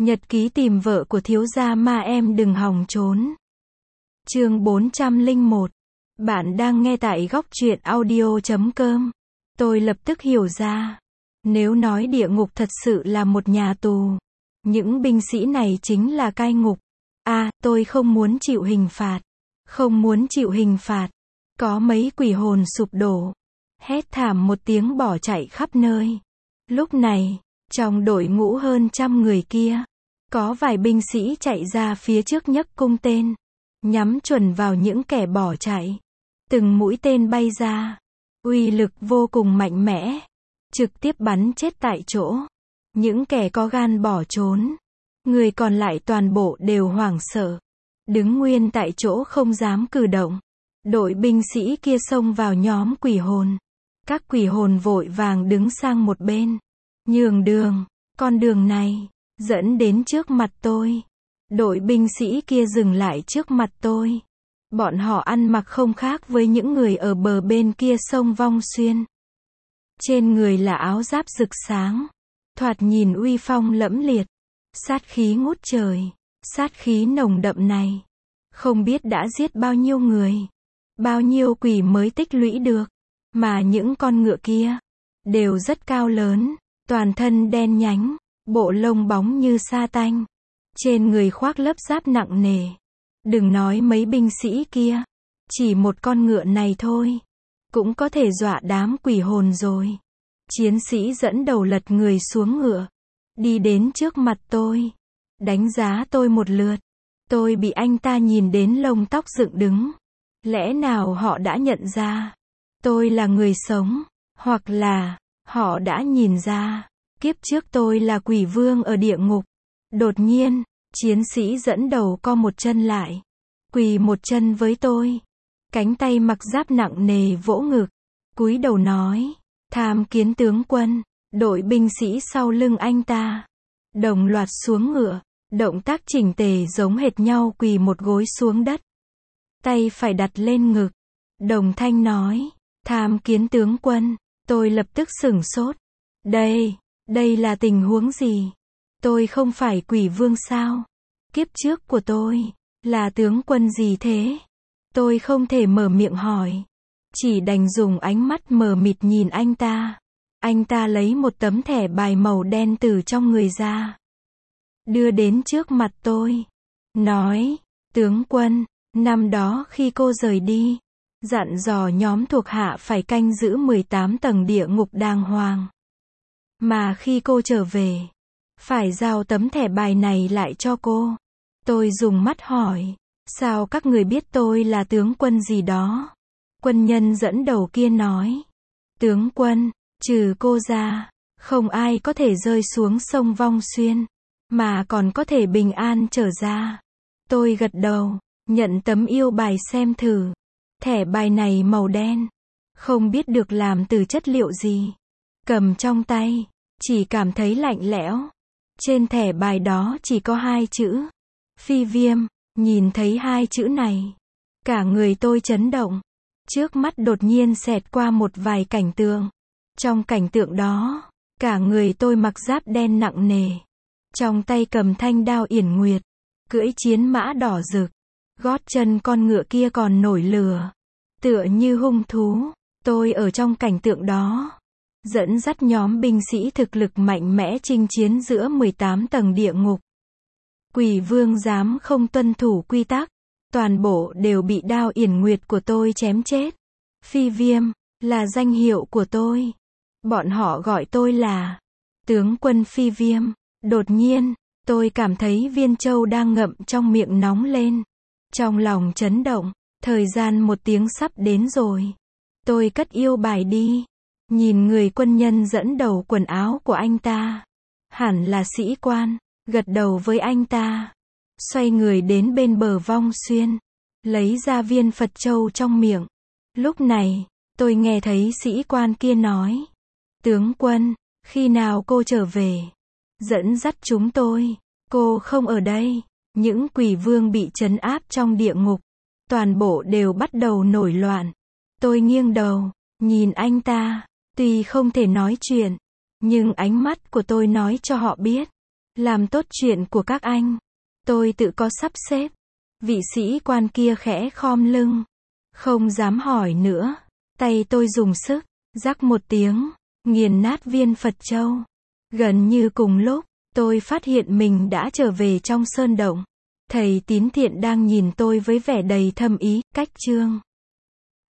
Nhật ký tìm vợ của thiếu gia ma em đừng hòng trốn. Chương 401. Bạn đang nghe tại góc truyện audio.com. Tôi lập tức hiểu ra. Nếu nói địa ngục thật sự là một nhà tù, những binh sĩ này chính là cai ngục. Tôi không muốn chịu hình phạt. Không muốn chịu hình phạt. Có mấy quỷ hồn sụp đổ, hét thảm một tiếng bỏ chạy khắp nơi. Lúc này, trong đội ngũ hơn 100 người kia, có vài binh sĩ chạy ra phía trước nhấc cung tên, nhắm chuẩn vào những kẻ bỏ chạy. Từng mũi tên bay ra, uy lực vô cùng mạnh mẽ, trực tiếp bắn chết tại chỗ. Những kẻ có gan bỏ trốn, người còn lại toàn bộ đều hoảng sợ, đứng nguyên tại chỗ không dám cử động. Đội binh sĩ kia xông vào nhóm quỷ hồn. Các quỷ hồn vội vàng đứng sang một bên, nhường đường. Con đường này dẫn đến trước mặt tôi. Đội binh sĩ kia dừng lại trước mặt tôi. Bọn họ ăn mặc không khác với những người ở bờ bên kia sông Vong Xuyên. Trên người là áo giáp rực sáng, thoạt nhìn uy phong lẫm liệt, sát khí ngút trời. Sát khí nồng đậm này, không biết đã giết bao nhiêu người, bao nhiêu quỷ mới tích lũy được. Mà những con ngựa kia đều rất cao lớn, toàn thân đen nhánh, bộ lông bóng như sa tanh, trên người khoác lớp giáp nặng nề. Đừng nói mấy binh sĩ kia, chỉ một con ngựa này thôi cũng có thể dọa đám quỷ hồn rồi. Chiến sĩ dẫn đầu lật người xuống ngựa, đi đến trước mặt tôi, đánh giá tôi một lượt. Tôi bị anh ta nhìn đến lông tóc dựng đứng. Lẽ nào họ đã nhận ra tôi là người sống, hoặc là họ đã nhìn ra kiếp trước tôi là quỷ vương ở địa ngục. Đột nhiên, chiến sĩ dẫn đầu co một chân lại, quỳ một chân với tôi, cánh tay mặc giáp nặng nề vỗ ngực, cúi đầu nói: "Tham kiến tướng quân." Đội binh sĩ sau lưng anh ta đồng loạt xuống ngựa, động tác chỉnh tề giống hệt nhau, quỳ một gối xuống đất, tay phải đặt lên ngực, đồng thanh nói: "Tham kiến tướng quân." Tôi lập tức sửng sốt. Đây là tình huống gì? Tôi không phải quỷ vương sao? Kiếp trước của tôi là tướng quân gì thế? Tôi không thể mở miệng hỏi, chỉ đành dùng ánh mắt mờ mịt nhìn anh ta. Anh ta lấy một tấm thẻ bài màu đen từ trong người ra, đưa đến trước mặt tôi, nói: "Tướng quân, năm đó khi cô rời đi, dặn dò nhóm thuộc hạ phải canh giữ 18 tầng địa ngục đàng hoàng. Mà khi cô trở về, phải giao tấm thẻ bài này lại cho cô." Tôi dùng mắt hỏi: "Sao các người biết tôi là tướng quân gì đó?" Quân nhân dẫn đầu kia nói: "Tướng quân, trừ cô ra, không ai có thể rơi xuống sông Vong Xuyên, mà còn có thể bình an trở ra." Tôi gật đầu, nhận tấm yêu bài xem thử. Thẻ bài này màu đen, không biết được làm từ chất liệu gì. Cầm trong tay, chỉ cảm thấy lạnh lẽo. Trên thẻ bài đó chỉ có 2 chữ: Phi Viêm. Nhìn thấy 2 chữ này, cả người tôi chấn động. Trước mắt đột nhiên xẹt qua một vài cảnh tượng. Trong cảnh tượng đó, cả người tôi mặc giáp đen nặng nề, trong tay cầm thanh đao yển nguyệt, cưỡi chiến mã đỏ rực. Gót chân con ngựa kia còn nổi lửa, tựa như hung thú. Tôi ở trong cảnh tượng đó, dẫn dắt nhóm binh sĩ thực lực mạnh mẽ chinh chiến giữa 18 tầng địa ngục. Quỷ vương dám không tuân thủ quy tắc, toàn bộ đều bị đao yển nguyệt của tôi chém chết. Phi Viêm là danh hiệu của tôi. Bọn họ gọi tôi là tướng quân Phi Viêm. Đột nhiên, tôi cảm thấy viên châu đang ngậm trong miệng nóng lên. Trong lòng chấn động, thời gian 1 tiếng sắp đến rồi. Tôi cất yêu bài đi, nhìn người quân nhân dẫn đầu, quần áo của anh ta hẳn là sĩ quan, gật đầu với anh ta, xoay người đến bên bờ Vong Xuyên, lấy ra viên Phật châu trong miệng. Lúc này, tôi nghe thấy sĩ quan kia nói: "Tướng quân, khi nào cô trở về, dẫn dắt chúng tôi." Cô không ở đây. Những quỷ vương bị trấn áp trong địa ngục, toàn bộ đều bắt đầu nổi loạn. Tôi nghiêng đầu, nhìn anh ta, tuy không thể nói chuyện, nhưng ánh mắt của tôi nói cho họ biết, Làm tốt chuyện của các anh. Tôi tự có sắp xếp. Vị sĩ quan kia khẽ khom lưng. Không dám hỏi nữa. Tay tôi dùng sức, rắc một tiếng, nghiền nát viên Phật châu. Gần như cùng lúc, tôi phát hiện mình đã trở về trong sơn động. Thầy Tín Thiện đang nhìn tôi với vẻ đầy thâm ý, cách chương.